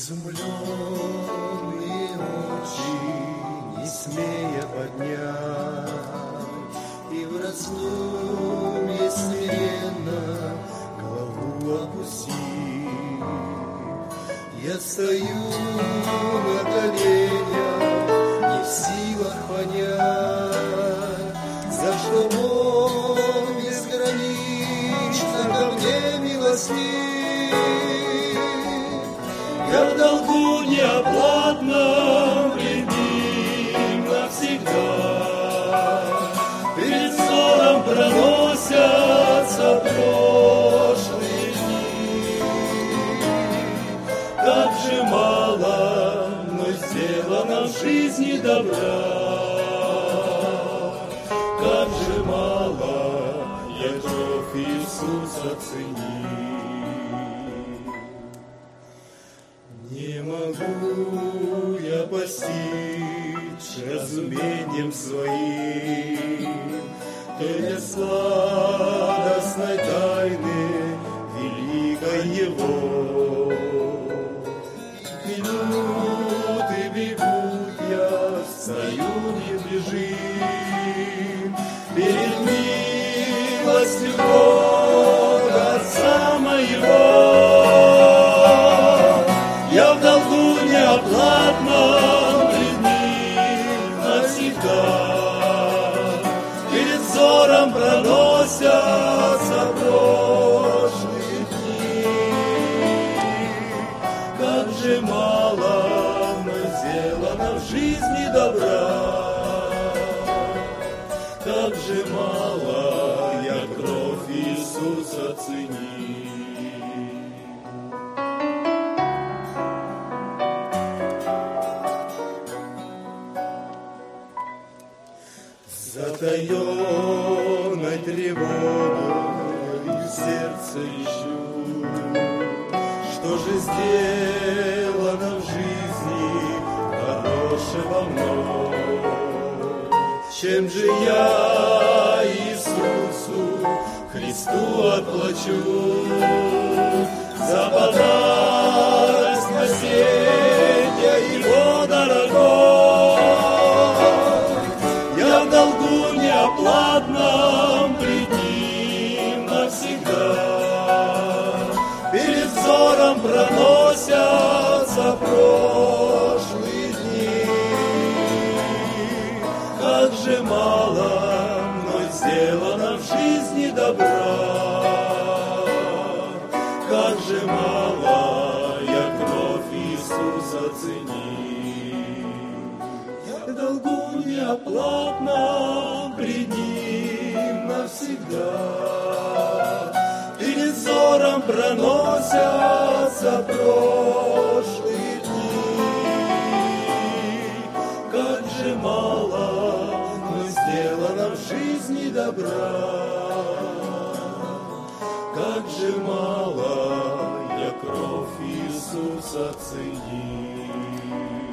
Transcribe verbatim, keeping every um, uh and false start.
Изумленные очи, не смея поднять, и в раздумье смиренно голову опустив, я стою на коленях, не в силах понять, за что Бог безгранично ко мне милостив. Я в долгу неоплатном пред Ним навсегда. Перед взором проносятся прошлые дни. Как же мало мной сделано в жизни добра, как же мало я кровь Иисуса ценю. Не могу я постичь разумением своим той сладостной тайны великой Его. Минуты бегут, я стою недвижим перед милостью Бога Отца моего. Я в долгу неоплатном пред Ним навсегда. Перед взором проносятся прошлые дни. Как же мало мной сделано в жизни добра, как же мало я кровь Иисуса ценю. Затаенной тревогой в сердце ищу, что же сделано в жизни хорошего мной. Чем же я Иисусу Христу отплачу за подарок спасения Его дорогого? Я в долгу неоплатном пред Ним навсегда. Перед взором проносятся прошлые дни. Как же мало мной сделано в жизни добра, как же мало я кровь Иисуса ценю. Я в долгу неоплатном пред Ним навсегда. Перед взором проносятся прошлые дни. Как же мало мной сделано в жизни добра, как же мало я кровь Иисуса ценю.